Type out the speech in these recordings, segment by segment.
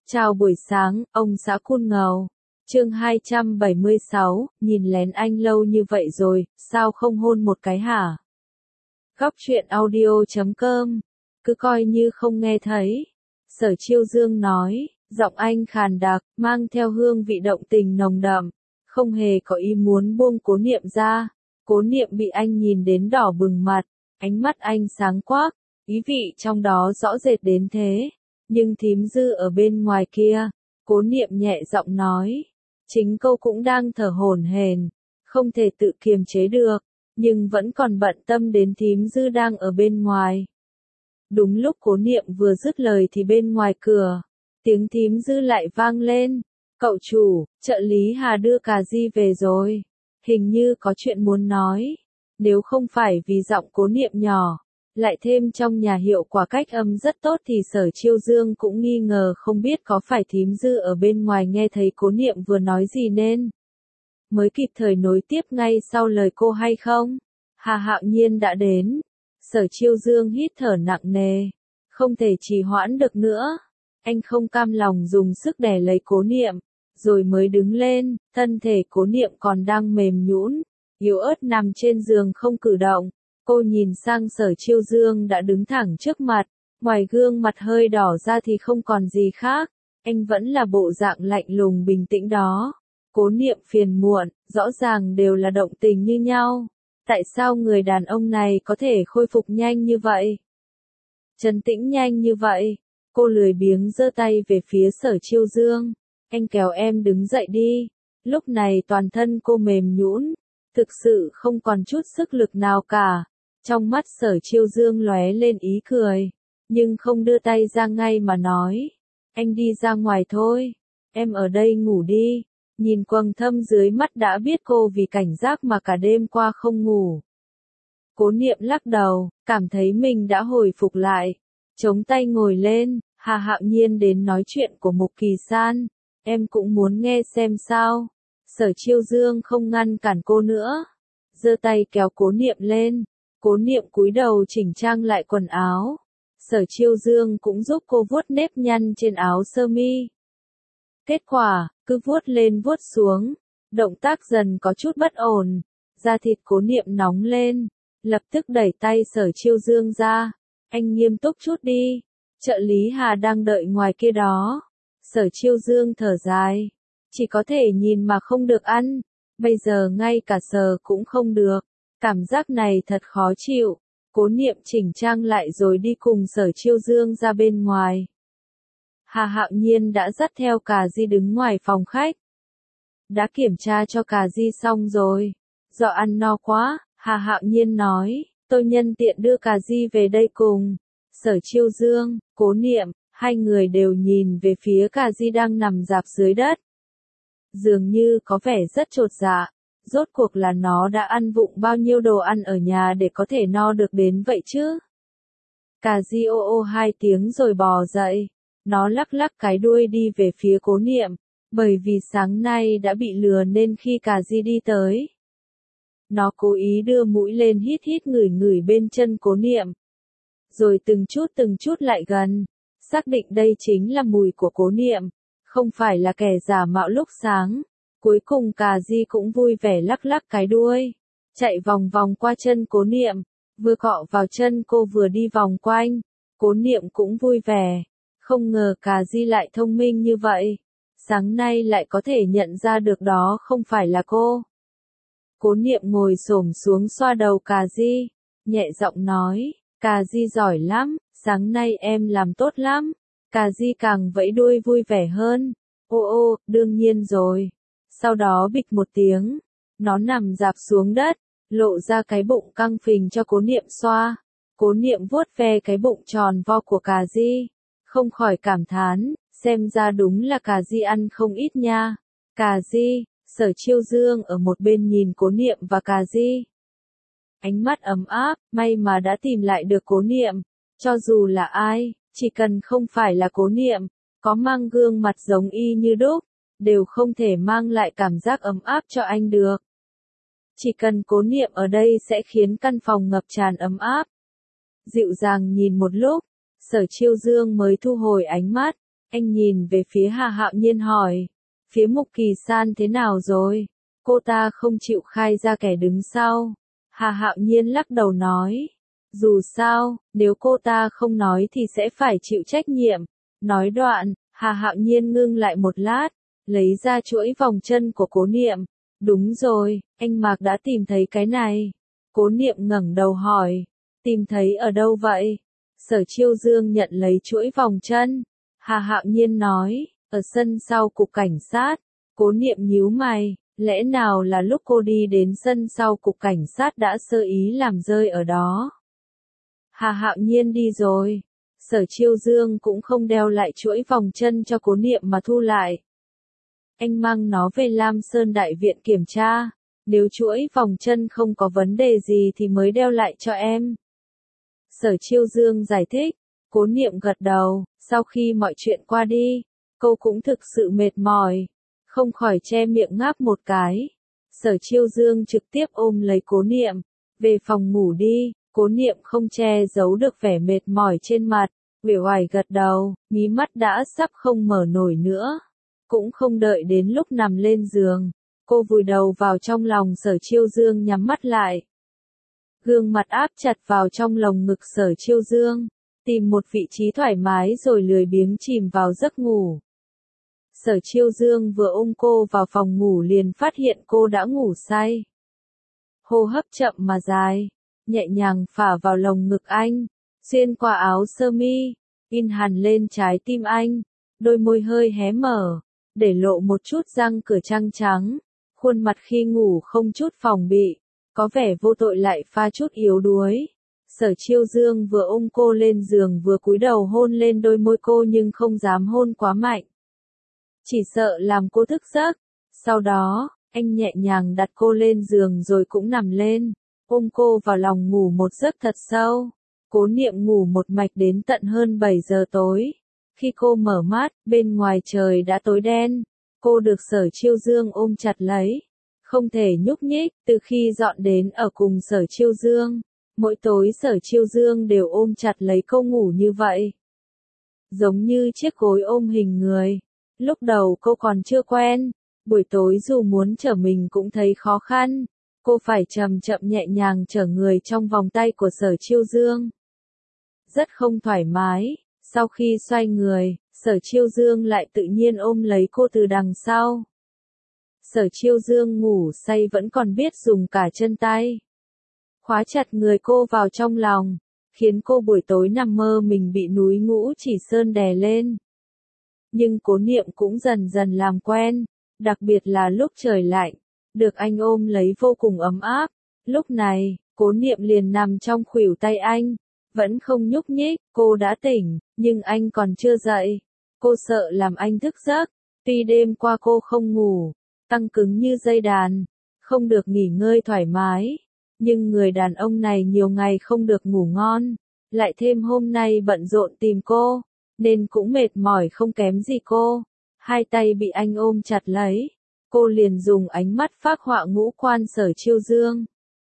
Chào buổi sáng, ông xã Cun Ngầu. Chương 276, nhìn lén anh lâu như vậy rồi, sao không hôn một cái hả? Góc truyện audio.com. Cứ coi như không nghe thấy. Sở Chiêu Dương nói, giọng anh khàn đặc, mang theo hương vị động tình nồng đậm, không hề có ý muốn buông Cố Niệm ra. Cố Niệm bị anh nhìn đến đỏ bừng mặt, ánh mắt anh sáng quắc, ý vị trong đó rõ rệt đến thế. Nhưng thím Dư ở bên ngoài kia, Cố Niệm nhẹ giọng nói, chính cô cũng đang thở hổn hển, không thể tự kiềm chế được, nhưng vẫn còn bận tâm đến thím Dư đang ở bên ngoài. Đúng lúc Cố Niệm vừa dứt lời thì bên ngoài cửa, tiếng thím Dư lại vang lên, cậu chủ, trợ lý Hà đưa cà ri về rồi, hình như có chuyện muốn nói. Nếu không phải vì giọng Cố Niệm nhỏ, lại thêm trong nhà hiệu quả cách âm rất tốt thì Sở Chiêu Dương cũng nghi ngờ không biết có phải thím Dư ở bên ngoài nghe thấy Cố Niệm vừa nói gì nên mới kịp thời nối tiếp ngay sau lời cô hay không. Hà Hạo Nhiên đã đến. Sở Chiêu Dương hít thở nặng nề, không thể trì hoãn được nữa. Anh không cam lòng dùng sức đè lấy Cố Niệm, rồi mới đứng lên. Thân thể Cố Niệm còn đang mềm nhũn, yếu ớt nằm trên giường không cử động. Cô nhìn sang Sở Chiêu Dương đã đứng thẳng trước mặt, ngoài gương mặt hơi đỏ ra thì không còn gì khác, anh vẫn là bộ dạng lạnh lùng bình tĩnh đó. Cố Niệm phiền muộn, rõ ràng đều là động tình như nhau. Tại sao người đàn ông này có thể khôi phục nhanh như vậy? Trấn tĩnh nhanh như vậy? Cô lười biếng giơ tay về phía Sở Chiêu Dương. Anh kéo em đứng dậy đi. Lúc này toàn thân cô mềm nhũn, thực sự không còn chút sức lực nào cả. Trong mắt Sở Chiêu Dương lóe lên ý cười, nhưng không đưa tay ra ngay mà nói, anh đi ra ngoài thôi, em ở đây ngủ đi. Nhìn quầng thâm dưới mắt đã biết cô vì cảnh giác mà cả đêm qua không ngủ. Cố Niệm lắc đầu, cảm thấy mình đã hồi phục lại, chống tay ngồi lên. Hà Hạo Nhiên đến nói chuyện của Mục Kỳ San, em cũng muốn nghe xem sao. Sở Chiêu Dương không ngăn cản cô nữa, giơ tay kéo Cố Niệm lên. Cố Niệm cúi đầu chỉnh trang lại quần áo. Sở Chiêu Dương cũng giúp cô vuốt nếp nhăn trên áo sơ mi. Kết quả, cứ vuốt lên vuốt xuống, động tác dần có chút bất ổn, da thịt Cố Niệm nóng lên, lập tức đẩy tay Sở Chiêu Dương ra. Anh nghiêm túc chút đi, trợ lý Hà đang đợi ngoài kia đó. Sở Chiêu Dương thở dài, chỉ có thể nhìn mà không được ăn, bây giờ ngay cả sờ cũng không được. Cảm giác này thật khó chịu. Cố Niệm chỉnh trang lại rồi đi cùng Sở Chiêu Dương ra bên ngoài. Hà Hạo Nhiên đã dắt theo cà ri đứng ngoài phòng khách. Đã kiểm tra cho cà ri xong rồi. Do ăn no quá, Hà Hạo Nhiên nói, tôi nhân tiện đưa cà ri về đây cùng. Sở Chiêu Dương, Cố Niệm, hai người đều nhìn về phía cà ri đang nằm rạp dưới đất. Dường như có vẻ rất chột dạ. Rốt cuộc là nó đã ăn vụng bao nhiêu đồ ăn ở nhà để có thể no được đến vậy chứ? Cà ri ô ô hai tiếng rồi bò dậy. Nó lắc lắc cái đuôi đi về phía Cố Niệm, bởi vì sáng nay đã bị lừa nên khi cà ri đi tới, nó cố ý đưa mũi lên hít hít ngửi ngửi bên chân Cố Niệm. Rồi từng chút lại gần, xác định đây chính là mùi của Cố Niệm, không phải là kẻ giả mạo lúc sáng. Cuối cùng cà ri cũng vui vẻ lắc lắc cái đuôi, chạy vòng vòng qua chân Cố Niệm, vừa cọ vào chân cô vừa đi vòng quanh. Cố Niệm cũng vui vẻ, không ngờ cà ri lại thông minh như vậy, sáng nay lại có thể nhận ra được đó không phải là cô. Cố Niệm ngồi xổm xuống xoa đầu cà ri, nhẹ giọng nói, cà ri giỏi lắm, sáng nay em làm tốt lắm. Cà ri càng vẫy đuôi vui vẻ hơn, ô ô, đương nhiên rồi. Sau đó bịch một tiếng, nó nằm rạp xuống đất, lộ ra cái bụng căng phình cho Cố Niệm xoa. Cố Niệm vuốt ve cái bụng tròn vo của cà ri, không khỏi cảm thán, xem ra đúng là cà ri ăn không ít nha. Cà ri, Sở Chiêu Dương ở một bên nhìn Cố Niệm và cà ri. Ánh mắt ấm áp, may mà đã tìm lại được Cố Niệm. Cho dù là ai, chỉ cần không phải là Cố Niệm, có mang gương mặt giống y như đúc, đều không thể mang lại cảm giác ấm áp cho anh được. Chỉ cần Cố Niệm ở đây sẽ khiến căn phòng ngập tràn ấm áp. Dịu dàng nhìn một lúc, Sở Chiêu Dương mới thu hồi ánh mắt, Anh nhìn về phía Hà Hạo Nhiên hỏi. Phía Mục Kỳ San thế nào rồi? Cô ta không chịu khai ra kẻ đứng sau. Hà Hạo Nhiên lắc đầu nói. Dù sao, nếu cô ta không nói thì sẽ phải chịu trách nhiệm. Nói đoạn, Hà Hạo Nhiên ngưng lại một lát, lấy ra chuỗi vòng chân của Cố Niệm. Đúng rồi, anh Mạc đã tìm thấy cái này. Cố Niệm ngẩng đầu hỏi. Tìm thấy ở đâu vậy? Sở Chiêu Dương nhận lấy chuỗi vòng chân. Hà Hạo Nhiên nói, ở sân sau cục cảnh sát. Cố Niệm nhíu mày, lẽ nào là lúc cô đi đến sân sau cục cảnh sát đã sơ ý làm rơi ở đó? Hà Hạo Nhiên đi rồi. Sở Chiêu Dương cũng không đeo lại chuỗi vòng chân cho Cố Niệm mà thu lại. Anh mang nó về Lam Sơn Đại Viện kiểm tra. Nếu chuỗi vòng chân không có vấn đề gì thì mới đeo lại cho em. Sở Chiêu Dương giải thích. Cố Niệm gật đầu, sau khi mọi chuyện qua đi, cô cũng thực sự mệt mỏi, không khỏi che miệng ngáp một cái. Sở Chiêu Dương trực tiếp ôm lấy Cố Niệm, về phòng ngủ đi. Cố Niệm không che giấu được vẻ mệt mỏi trên mặt, uể oải gật đầu, mí mắt đã sắp không mở nổi nữa. Cũng không đợi đến lúc nằm lên giường, cô vùi đầu vào trong lòng Sở Chiêu Dương nhắm mắt lại. Gương mặt áp chặt vào trong lồng ngực Sở Chiêu Dương, tìm một vị trí thoải mái rồi lười biếng chìm vào giấc ngủ. Sở Chiêu Dương vừa ôm cô vào phòng ngủ liền phát hiện cô đã ngủ say. Hô hấp chậm mà dài, nhẹ nhàng phả vào lồng ngực anh, xuyên qua áo sơ mi, in hẳn lên trái tim anh, đôi môi hơi hé mở, để lộ một chút răng cửa trắng trắng, khuôn mặt khi ngủ không chút phòng bị, có vẻ vô tội lại pha chút yếu đuối. Sở Chiêu Dương vừa ôm cô lên giường vừa cúi đầu hôn lên đôi môi cô nhưng không dám hôn quá mạnh. Chỉ sợ làm cô thức giấc. Sau đó, anh nhẹ nhàng đặt cô lên giường rồi cũng nằm lên, ôm cô vào lòng ngủ một giấc thật sâu. Cố Niệm ngủ một mạch đến tận hơn 7 giờ tối. Khi cô mở mắt, bên ngoài trời đã tối đen. Cô được Sở Chiêu Dương ôm chặt lấy, không thể nhúc nhích. Từ khi dọn đến ở cùng Sở Chiêu Dương, mỗi tối Sở Chiêu Dương đều ôm chặt lấy cô ngủ như vậy, giống như chiếc gối ôm hình người. Lúc đầu cô còn chưa quen, buổi tối dù muốn trở mình cũng thấy khó khăn. Cô phải chậm chậm nhẹ nhàng trở người trong vòng tay của Sở Chiêu Dương. Rất không thoải mái, sau khi xoay người, Sở Chiêu Dương lại tự nhiên ôm lấy cô từ đằng sau. Sở Chiêu Dương ngủ say vẫn còn biết dùng cả chân tay, khóa chặt người cô vào trong lòng, khiến cô buổi tối nằm mơ mình bị núi Ngũ Chỉ Sơn đè lên. Nhưng Cố Niệm cũng dần dần làm quen, đặc biệt là lúc trời lạnh, được anh ôm lấy vô cùng ấm áp. Lúc này, Cố Niệm liền nằm trong khuỷu tay anh, vẫn không nhúc nhích. Cô đã tỉnh, nhưng anh còn chưa dậy. Cô sợ làm anh thức giấc, tuy đêm qua cô không ngủ, căng cứng như dây đàn, không được nghỉ ngơi thoải mái. Nhưng người đàn ông này nhiều ngày không được ngủ ngon, lại thêm hôm nay bận rộn tìm cô, nên cũng mệt mỏi không kém gì cô. Hai tay bị anh ôm chặt lấy, cô liền dùng ánh mắt phác họa ngũ quan Sở Chiêu Dương.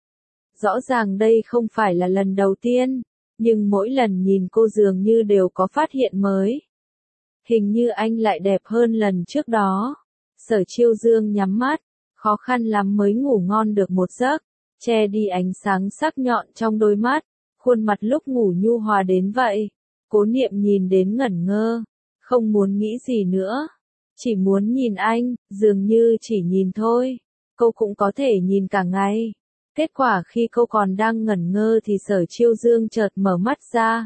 Rõ ràng đây không phải là lần đầu tiên, nhưng mỗi lần nhìn cô dường như đều có phát hiện mới. Hình như anh lại đẹp hơn lần trước đó. Sở Chiêu Dương nhắm mắt, khó khăn lắm mới ngủ ngon được một giấc, che đi ánh sáng sắc nhọn trong đôi mắt, khuôn mặt lúc ngủ nhu hòa đến vậy. Cố Niệm nhìn đến ngẩn ngơ, không muốn nghĩ gì nữa, chỉ muốn nhìn anh, dường như chỉ nhìn thôi, cô cũng có thể nhìn cả ngày. Kết quả khi cô còn đang ngẩn ngơ thì Sở Chiêu Dương chợt mở mắt ra,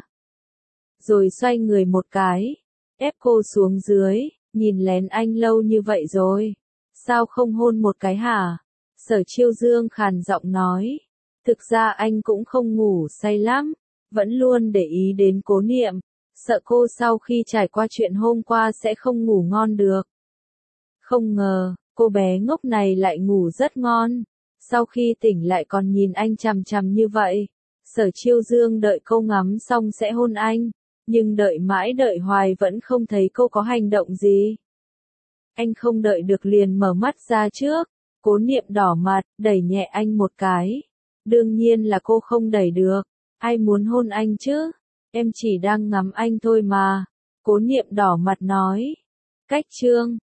rồi xoay người một cái, ép cô xuống dưới, nhìn lén anh lâu như vậy rồi, sao không hôn một cái hả? Sở Chiêu Dương khàn giọng nói, thực ra anh cũng không ngủ say lắm, vẫn luôn để ý đến Cố Niệm, sợ cô sau khi trải qua chuyện hôm qua sẽ không ngủ ngon được. Không ngờ, cô bé ngốc này lại ngủ rất ngon, sau khi tỉnh lại còn nhìn anh chằm chằm như vậy. Sở Chiêu Dương đợi cô ngắm xong sẽ hôn anh, nhưng đợi mãi đợi hoài vẫn không thấy cô có hành động gì. Anh không đợi được liền mở mắt ra trước. Cố Niệm đỏ mặt, đẩy nhẹ anh một cái. Đương nhiên là cô không đẩy được, ai muốn hôn anh chứ, em chỉ đang ngắm anh thôi mà. Cố Niệm đỏ mặt nói. Cách chương